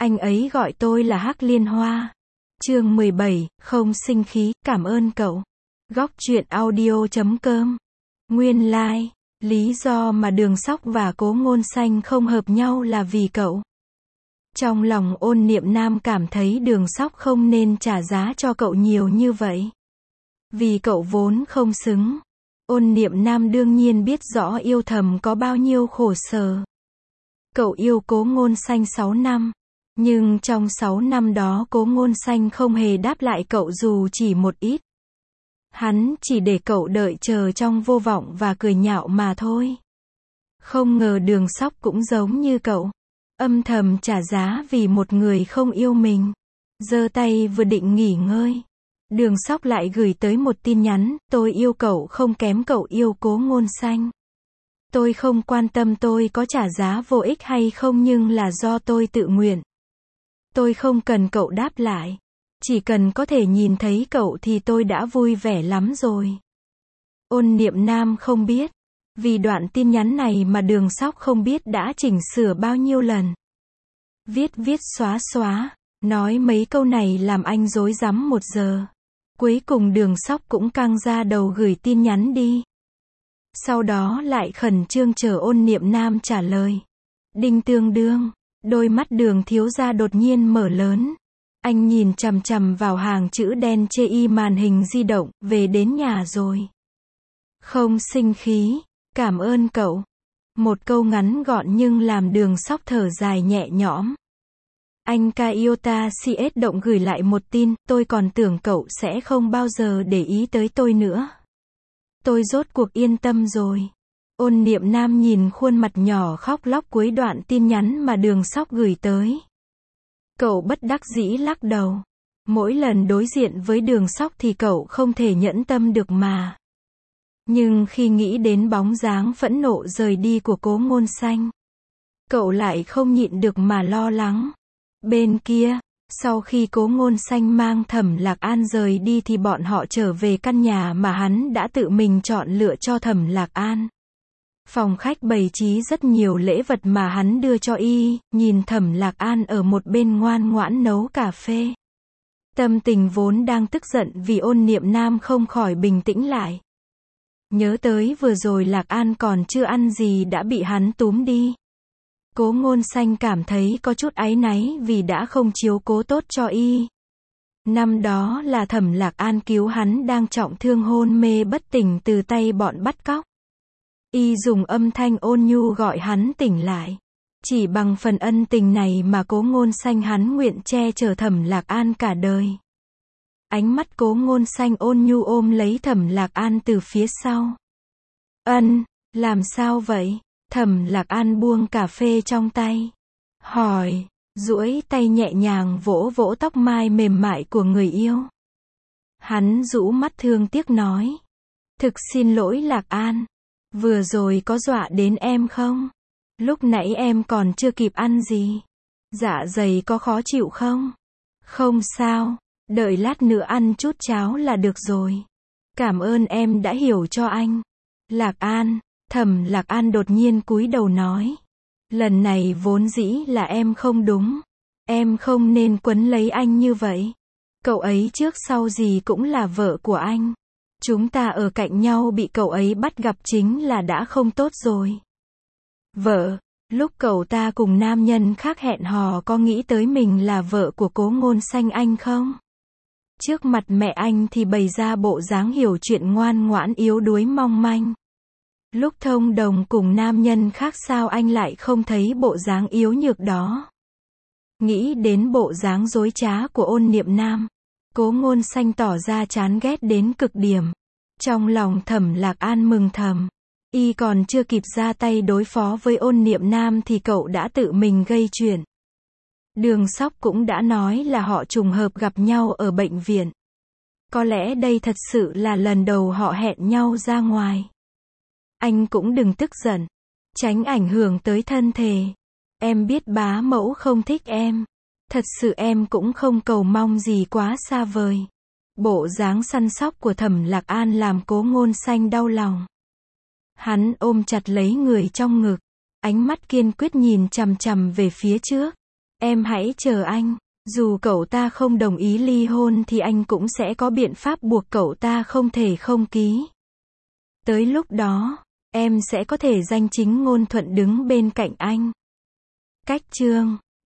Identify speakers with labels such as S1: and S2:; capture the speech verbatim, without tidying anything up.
S1: Anh ấy gọi tôi là Hắc Liên Hoa. Chương mười bảy, không sinh khí, cảm ơn cậu. Góc truyện audio chấm com. Nguyên lai, lý do mà Đường Sóc và Cố Ngôn Xanh không hợp nhau là vì cậu. Trong lòng Ôn Niệm Nam cảm thấy Đường Sóc không nên trả giá cho cậu nhiều như vậy. Vì cậu vốn không xứng. Ôn Niệm Nam đương nhiên biết rõ yêu thầm có bao nhiêu khổ sở. Cậu yêu Cố Ngôn Xanh sáu năm. Nhưng trong sáu năm đó Cố Ngôn Xanh không hề đáp lại cậu dù chỉ một ít. Hắn chỉ để cậu đợi chờ trong vô vọng và cười nhạo mà thôi. Không ngờ Đường Sóc cũng giống như cậu. Âm thầm trả giá vì một người không yêu mình. Giơ tay vừa định nghỉ ngơi. Đường Sóc lại gửi tới một tin nhắn, tôi yêu cậu không kém cậu yêu Cố Ngôn Xanh. Tôi không quan tâm tôi có trả giá vô ích hay không nhưng là do tôi tự nguyện. Tôi không cần cậu đáp lại. Chỉ cần có thể nhìn thấy cậu thì tôi đã vui vẻ lắm rồi. Ôn Niệm Nam không biết. Vì đoạn tin nhắn này mà Đường Sóc không biết đã chỉnh sửa bao nhiêu lần. Viết viết xóa xóa. Nói mấy câu này làm anh rối rắm một giờ. Cuối cùng Đường Sóc cũng căng ra đầu gửi tin nhắn đi. Sau đó lại khẩn trương chờ Ôn Niệm Nam trả lời. Đinh tương đương. Đôi mắt Đường thiếu gia đột nhiên mở lớn. Anh nhìn chằm chằm vào hàng chữ đen chê y màn hình di động, về đến nhà rồi. Không sinh khí, cảm ơn cậu. Một câu ngắn gọn nhưng làm Đường Sóc thở dài nhẹ nhõm. Anh Kaiota xê ét động gửi lại một tin, tôi còn tưởng cậu sẽ không bao giờ để ý tới tôi nữa. Tôi rốt cuộc yên tâm rồi. Ôn Niệm Nam nhìn khuôn mặt nhỏ khóc lóc cuối đoạn tin nhắn mà Đường Sóc gửi tới. Cậu bất đắc dĩ lắc đầu. Mỗi lần đối diện với Đường Sóc thì cậu không thể nhẫn tâm được mà. Nhưng khi nghĩ đến bóng dáng phẫn nộ rời đi của Cố Ngôn Xanh, cậu lại không nhịn được mà lo lắng. Bên kia, sau khi Cố Ngôn Xanh mang Thẩm Lạc An rời đi thì bọn họ trở về căn nhà mà hắn đã tự mình chọn lựa cho Thẩm Lạc An. Phòng khách bày trí rất nhiều lễ vật mà hắn đưa cho y, nhìn Thẩm Lạc An ở một bên ngoan ngoãn nấu cà phê. Tâm tình vốn đang tức giận vì Ôn Niệm Nam không khỏi bình tĩnh lại. Nhớ tới vừa rồi Lạc An còn chưa ăn gì đã bị hắn túm đi. Cố Ngôn Xanh cảm thấy có chút áy náy vì đã không chiếu cố tốt cho y. Năm đó là Thẩm Lạc An cứu hắn đang trọng thương hôn mê bất tỉnh từ tay bọn bắt cóc. Y dùng âm thanh ôn nhu gọi hắn tỉnh lại. Chỉ bằng phần ân tình này mà Cố Ngôn Xanh hắn nguyện che chở Thẩm Lạc An cả đời. Ánh mắt Cố Ngôn Xanh ôn nhu ôm lấy Thẩm Lạc An từ phía sau. Ân, làm sao vậy? Thẩm Lạc An buông cà phê trong tay. Hỏi, duỗi tay nhẹ nhàng vỗ vỗ tóc mai mềm mại của người yêu. Hắn rũ mắt thương tiếc nói. Thực xin lỗi Lạc An. Vừa rồi có dọa đến em không? Lúc nãy em còn chưa kịp ăn gì. Dạ dày có khó chịu không? Không sao, đợi lát nữa ăn chút cháo là được rồi. Cảm ơn em đã hiểu cho anh. Lạc An, Thẩm Lạc An đột nhiên cúi đầu nói. Lần này vốn dĩ là em không đúng. Em không nên quấn lấy anh như vậy. Cậu ấy trước sau gì cũng là vợ của anh. Chúng ta ở cạnh nhau bị cậu ấy bắt gặp chính là đã không tốt rồi. Vợ, lúc cậu ta cùng nam nhân khác hẹn hò có nghĩ tới mình là vợ của Cố Ngôn Xanh anh không? Trước mặt mẹ anh thì bày ra bộ dáng hiểu chuyện ngoan ngoãn yếu đuối mong manh. Lúc thông đồng cùng nam nhân khác sao anh lại không thấy bộ dáng yếu nhược đó? Nghĩ đến bộ dáng dối trá của Ôn Niệm Nam, Cố Ngôn Xanh tỏ ra chán ghét đến cực điểm. Trong lòng Thẩm Lạc An mừng thầm. Y còn chưa kịp ra tay đối phó với Ôn Niệm Nam thì cậu đã tự mình gây chuyện. Đường Sóc cũng đã nói là họ trùng hợp gặp nhau ở bệnh viện. Có lẽ đây thật sự là lần đầu họ hẹn nhau ra ngoài. Anh cũng đừng tức giận. Tránh ảnh hưởng tới thân thể. Em biết bá mẫu không thích em. Thật sự em cũng không cầu mong gì quá xa vời. Bộ dáng săn sóc của Thẩm Lạc An làm Cố Ngôn Xanh đau lòng. Hắn ôm chặt lấy người trong ngực. Ánh mắt kiên quyết nhìn chằm chằm về phía trước. Em hãy chờ anh. Dù cậu ta không đồng ý ly hôn thì anh cũng sẽ có biện pháp buộc cậu ta không thể không ký. Tới lúc đó, em sẽ có thể danh chính ngôn thuận đứng bên cạnh anh. Cách chương